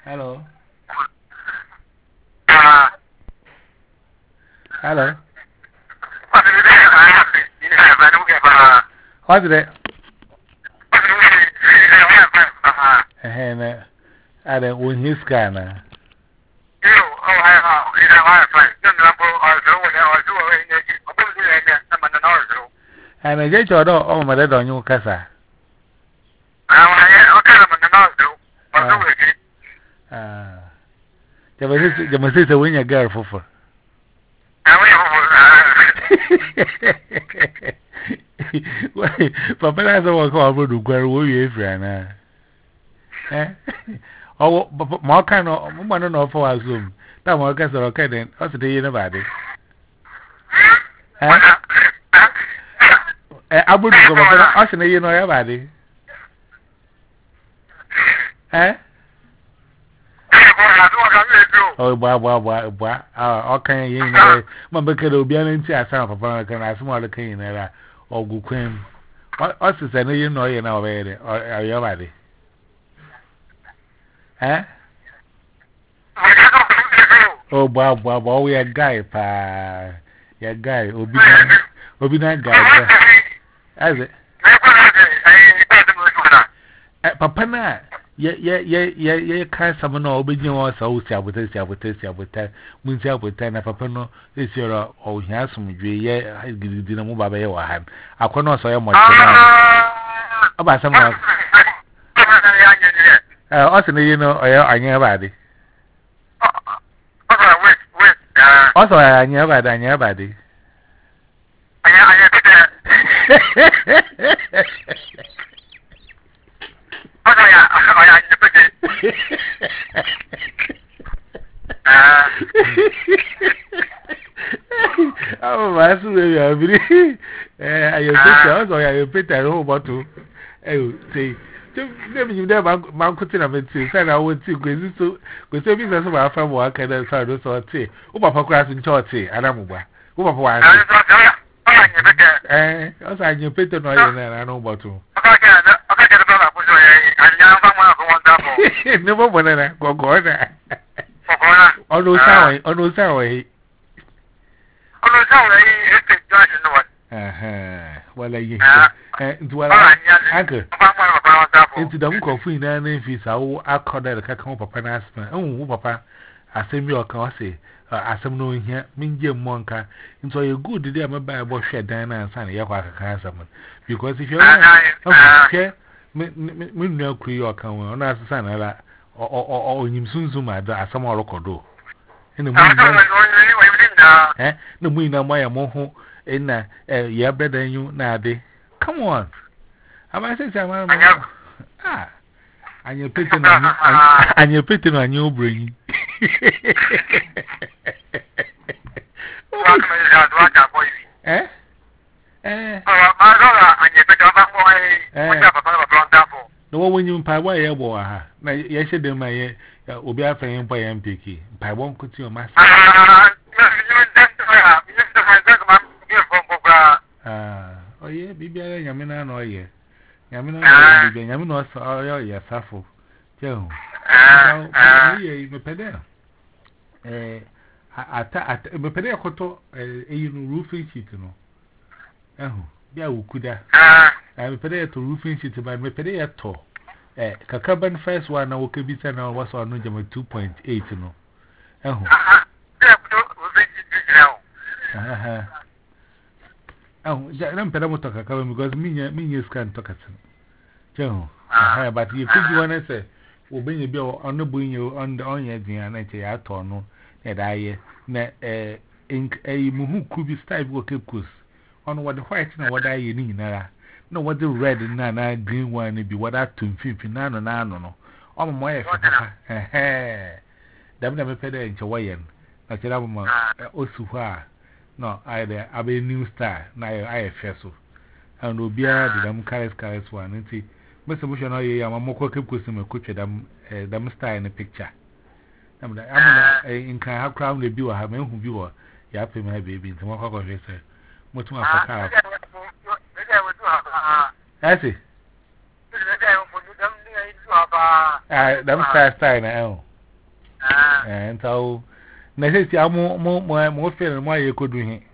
Hello. Hello. What is it? I don't win his scanner. And I get your door on my dead on your casa. You must say to win your girl for. Papa, that's what I call to go away, friend. Oh, but more kind of one of for our Zoom. That one gets okay then. What's the day in about it? I would go up and you know about it. Eh? Oh, okay, you know, Mamma will be an entire sound of Papa can ask more the king or good cream. What's the saying? You know, already, or are you already? Eh? Oh, Bob, we are guy, pa. Your guy, Obi not guy. As it? Papa, na. Yeah, can't summon all begin was so self with this, when self with 10 Papa no, this year, oh, he has some yeah, I didn't move by your hand. I could not say much about someone. Also, you know, I knew about it. Also, I knew about it. Oh, my son, I put that whole bottle. Oh, say, you never mountain of it. Said I would see because so business of our family work and so I say, oh, Papa Crass in Chorty, and I'm over. Oh, Papa, also, I knew Peter Noy and I know bottle. Never went in go on. On no sound, on no sound. Well, Uncle, into the book of free nine if I call that a cacao papa asthma. Oh, Papa, I send you a cossy, as some knowing here, mean Jim Monka, into a good day. I'm a Bible shed Diana and Sunny Yaka someone. Because if you're okay, me no Creole account on us, son, or him soon zuma, as some more do. In the morning, no, we know my moho in yeah, better than you now. Come on. I might say, ah, and you're pitting on your brain. Eh? No one when you pay why you bore. Now, yes, you do my will be after him by MPK. Pay won't cut your master. Oh, yeah, be better, Yamina, no, yeah. Yamina, so yeah, Saffo. Joe, you pedal. At a pedal hoto, a roofing sheet, no. Oh, yeah, who could I pedal to roofing sheet by my pedal at all. Kakaban first one, I will be sent was on 2.8, no. Oh, oh, I'm pedamotoka because me can't talk at Joe. But you could want to say, will bring a bill on the bring you on the onion and I told no that I ink a muhu could be style work on what the white and what I need. No, what the red and nana green one be what I to 50 no. On my damn never pedal in Hawaiian. I said, I'm Osuha. No, either I be new star, now I fessel. And will be a damn caress one. And see, Mr. Bush and I am a more quick question, a coach, them star in the picture. I'm in Car Crown the viewer, have who viewer, you have my baby into one cock. What's my car? I see. Them star now. And so, necessity, I'm more fair than why you could do it.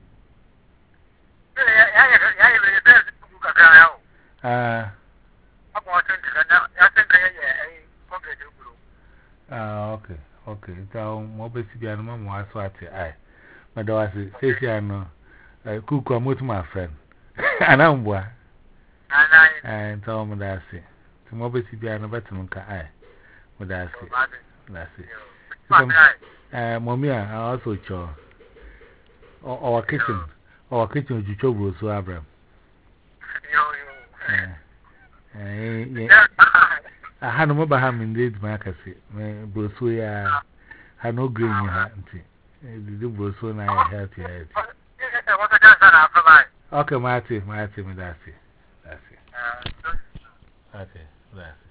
Okay, okay. So, more basically, I'm more swati. I, my daughter says, I know, cook or most my friend. And I'm boy. And tell me that's it. To more basically, I'm a better than I. But that's it. That's it. Mommy, I also chose our kitchen. Our kitchen, you chose so Abraham. I had no mobile ham indeed, Marcassy. Brosuya had no green in her auntie. The Brosu and I help you. Okay, Marty, that's it. That's it. Okay, that's it.